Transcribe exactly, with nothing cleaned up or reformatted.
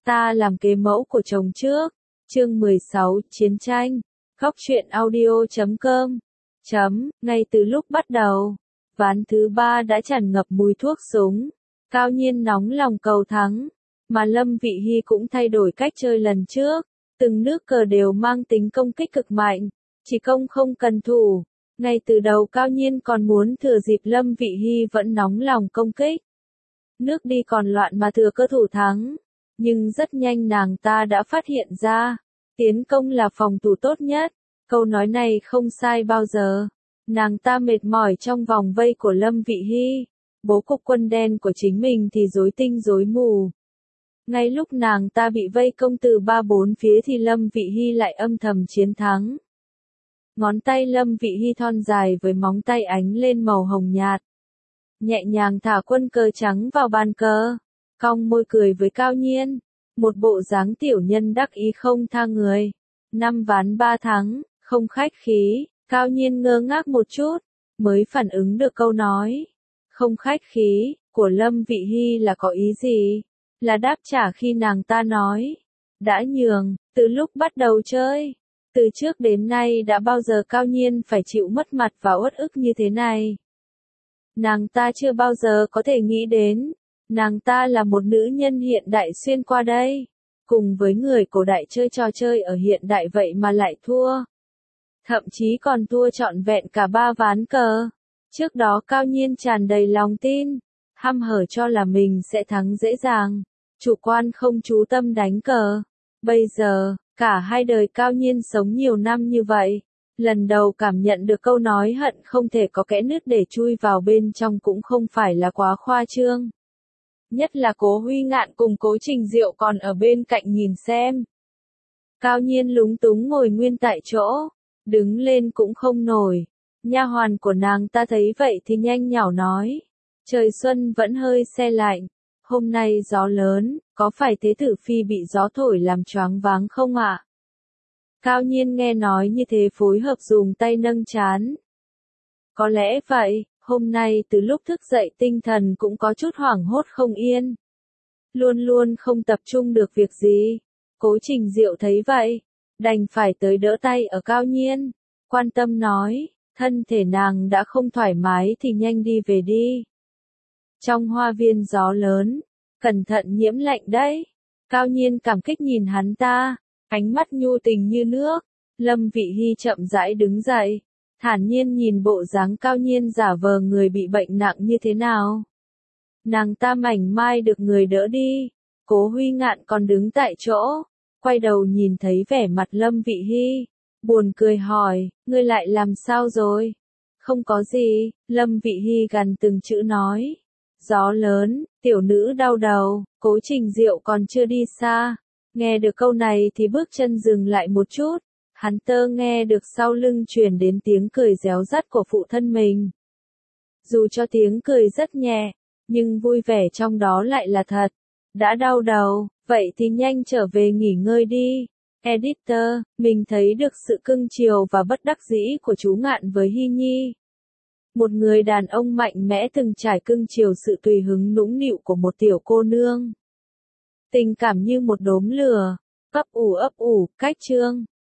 ta làm kế mẫu của chồng trước. Chương mười sáu, Chiến tranh. Góc truyện audio chấm com. Chấm, ngay từ lúc bắt đầu, ván thứ ba đã tràn ngập mùi thuốc súng. Cao Nhiên nóng lòng cầu thắng, mà Lâm Vị Hi cũng thay đổi cách chơi lần trước. Từng nước cờ đều mang tính công kích cực mạnh, chỉ công không cần thủ. Ngay từ đầu Cao Nhiên còn muốn thừa dịp Lâm Vị Hi vẫn nóng lòng công kích. Nước đi còn loạn mà thừa cơ thủ thắng. Nhưng rất nhanh nàng ta đã phát hiện ra, tiến công là phòng thủ tốt nhất. Câu nói này không sai bao giờ. Nàng ta mệt mỏi trong vòng vây của Lâm Vị Hi. Bố cục quân đen của chính mình thì rối tinh rối mù. Ngay lúc nàng ta bị vây công từ ba bốn phía thì Lâm Vị Hi lại âm thầm chiến thắng. Ngón tay Lâm Vị Hi thon dài với móng tay ánh lên màu hồng nhạt. Nhẹ nhàng thả quân cờ trắng vào bàn cờ, cong môi cười với Cao Nhiên. Một bộ dáng tiểu nhân đắc ý không tha người. Năm ván ba thắng, không khách khí. Cao Nhiên ngơ ngác một chút, mới phản ứng được câu nói không khách khí của Lâm Vị Hi là có ý gì. Là đáp trả khi nàng ta nói đã nhường, từ lúc bắt đầu chơi. Từ trước đến nay đã bao giờ Cao Nhiên phải chịu mất mặt và uất ức như thế này. Nàng ta chưa bao giờ có thể nghĩ đến, nàng ta là một nữ nhân hiện đại xuyên qua đây, cùng với người cổ đại chơi trò chơi ở hiện đại vậy mà lại thua. Thậm chí còn thua trọn vẹn cả ba ván cờ. Trước đó Cao Nhiên tràn đầy lòng tin, hăm hở cho là mình sẽ thắng dễ dàng, chủ quan không chú tâm đánh cờ. Bây giờ, cả hai đời Cao Nhiên sống nhiều năm như vậy, lần đầu cảm nhận được câu nói hận không thể có kẽ nứt để chui vào bên trong cũng không phải là quá khoa trương. Nhất là Cố Huy Ngạn cùng Cố Trình Diệu còn ở bên cạnh nhìn xem. Cao Nhiên lúng túng ngồi nguyên tại chỗ, đứng lên cũng không nổi. Nha hoàn của nàng ta thấy vậy thì nhanh nhảu nói, trời xuân vẫn hơi se lạnh, hôm nay gió lớn, có phải Thế tử phi bị gió thổi làm choáng váng không ạ? Cao Nhiên nghe nói như thế phối hợp dùng tay nâng trán. Có lẽ vậy, hôm nay từ lúc thức dậy tinh thần cũng có chút hoảng hốt không yên. Luôn luôn không tập trung được việc gì. Cố Trình Diệu thấy vậy, đành phải tới đỡ tay ở Cao Nhiên, quan tâm nói, thân thể nàng đã không thoải mái thì nhanh đi về đi. Trong hoa viên gió lớn, cẩn thận nhiễm lạnh đấy. Cao Nhiên cảm kích nhìn hắn ta, ánh mắt nhu tình như nước. Lâm Vị Hi chậm rãi đứng dậy, thản nhiên nhìn bộ dáng Cao Nhiên giả vờ người bị bệnh nặng như thế nào. Nàng ta mảnh mai được người đỡ đi. Cố Huy Ngạn còn đứng tại chỗ, quay đầu nhìn thấy vẻ mặt Lâm Vị Hi, buồn cười hỏi, ngươi lại làm sao rồi? Không có gì, Lâm Vị Hi gằn từng chữ nói. Gió lớn, tiểu nữ đau đầu. Cố Trình Diệu còn chưa đi xa, nghe được câu này thì bước chân dừng lại một chút. Hắn tơ nghe được sau lưng truyền đến tiếng cười réo rắt của phụ thân mình. Dù cho tiếng cười rất nhẹ, nhưng vui vẻ trong đó lại là thật. Đã đau đầu, vậy thì nhanh trở về nghỉ ngơi đi. Editor, mình thấy được sự cưng chiều và bất đắc dĩ của chú Ngạn với Hi Nhi. Một người đàn ông mạnh mẽ từng trải cưng chiều sự tùy hứng nũng nịu của một tiểu cô nương. Tình cảm như một đốm lửa, ấp ủ ấp ủ, cách chương.